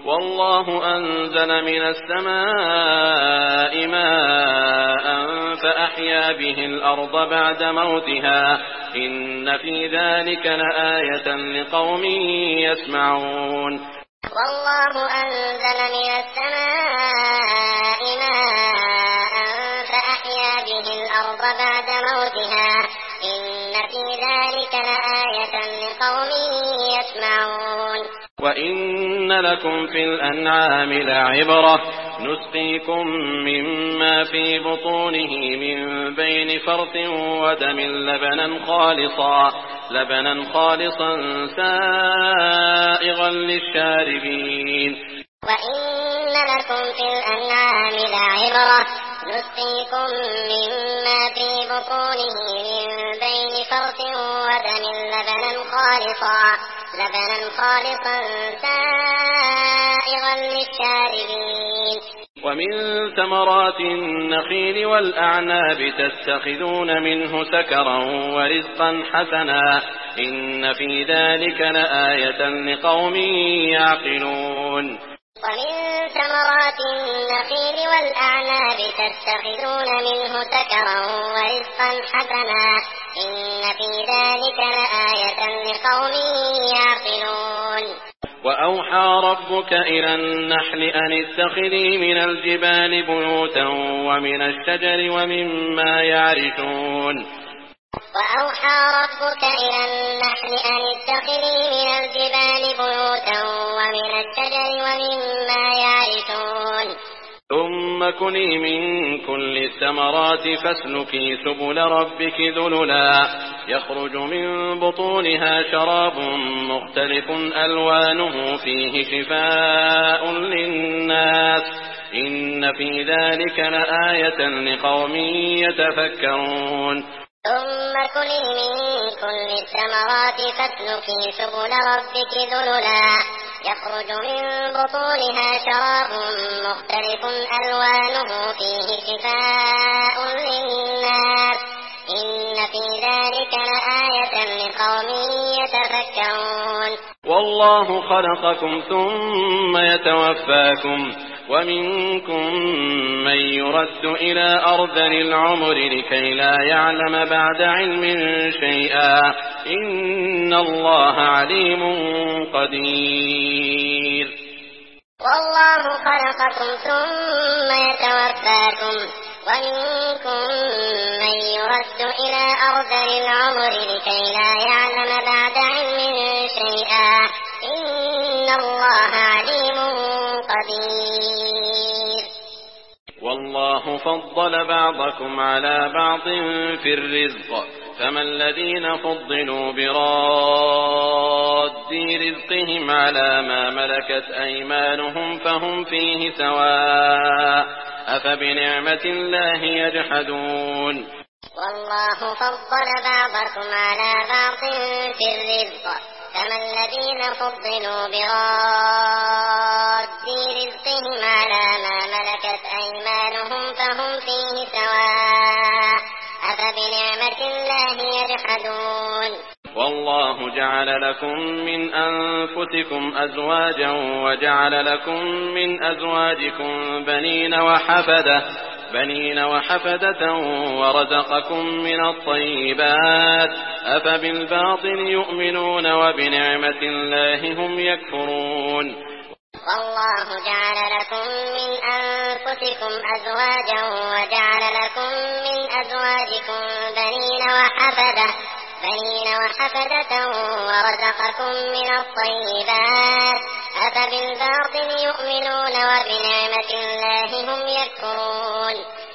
والله أنزل من السماء ماء فأحيا به الأرض بعد موتها إن في ذلك لآية لقوم يسمعون. والله أنزل من السماء ماء فأحيا به الأرض بعد موتها إن في ذلك لآية لقوم يسمعون. وإن لكم في الأنعام لعبرة نسقيكم مما في بطونه من بين فرث ودم لبنا خالصا سائغا للشاربين. وإن لكم في الأنعام لعبرة نسقيكم مما في بطونه من بين فرث ودم لبنا خالصا سائغا للشاربين. ومن ثمرات النخيل والأعناب تتخذون منه سكرا ورزقا حسنا إن في ذلك لآية لقوم يعقلون. ومن ثمرات النخيل والأعناب تتخذون منه سكرا ورزقا حسنا إن في ذلك لآية لقوم يعقلون. وأوحى ربك إلى النحل أن اتخذي من الجبال بيوتا ومن الشجر ومما يعرشون. وأوحى ربك إلى النحل أن اتخذي من الجبال بيوتا ومن الشجر ومما يعرشون. ثم كلي من كل الثمرات فاسلكي سبل ربك ذللا يخرج من بطونها شراب مختلف ألوانه فيه شفاء للناس إن في ذلك لآية لقوم يتفكرون. ثم كلي من كل الثمرات فاسلكي سبل ربك ذللا يخرج من بطونها شراب مختلف ألوانه فيه شفاء للناس إن في ذلك لآية لقوم يتفكرون. والله خلقكم ثم يتوفاكم ومنكم من يرد إلى أرذل العمر لكي لا يعلم بعد علم شيئا إن الله عليم قدير. والله خلقكم ثم يتوفاكم ومنكم من يرد إلى أرذل العمر لكي لا يعلم بعد علم شيئا إن الله عليم قدير. والله فضل بعضكم على بعض في الرزق فما الذين فضلوا براد رزقهم على ما ملكت أيمانهم فهم فيه سواء أفبنعمة الله يجحدون. والله فضل بعضكم على بعض في الرزق فما الذين فضلوا براد رزقهم على ما ملكت أيمانهم فهم فيه سواء أفبنعمة الله يجحدون. والله جعل لكم من أنفسكم أزواجا وجعل لكم من أزواجكم بنين وحفدة ورزقكم من الطيبات أفبالباطل يؤمنون وبنعمة الله هم يكفرون. والله جعل لكم من أنفسكم أزواجا وجعل لكم من أزواجكم بنين وحفدة ورزقكم من الطيبات أفبالباطل يؤمنون وبنعمة الله هم يكفرون.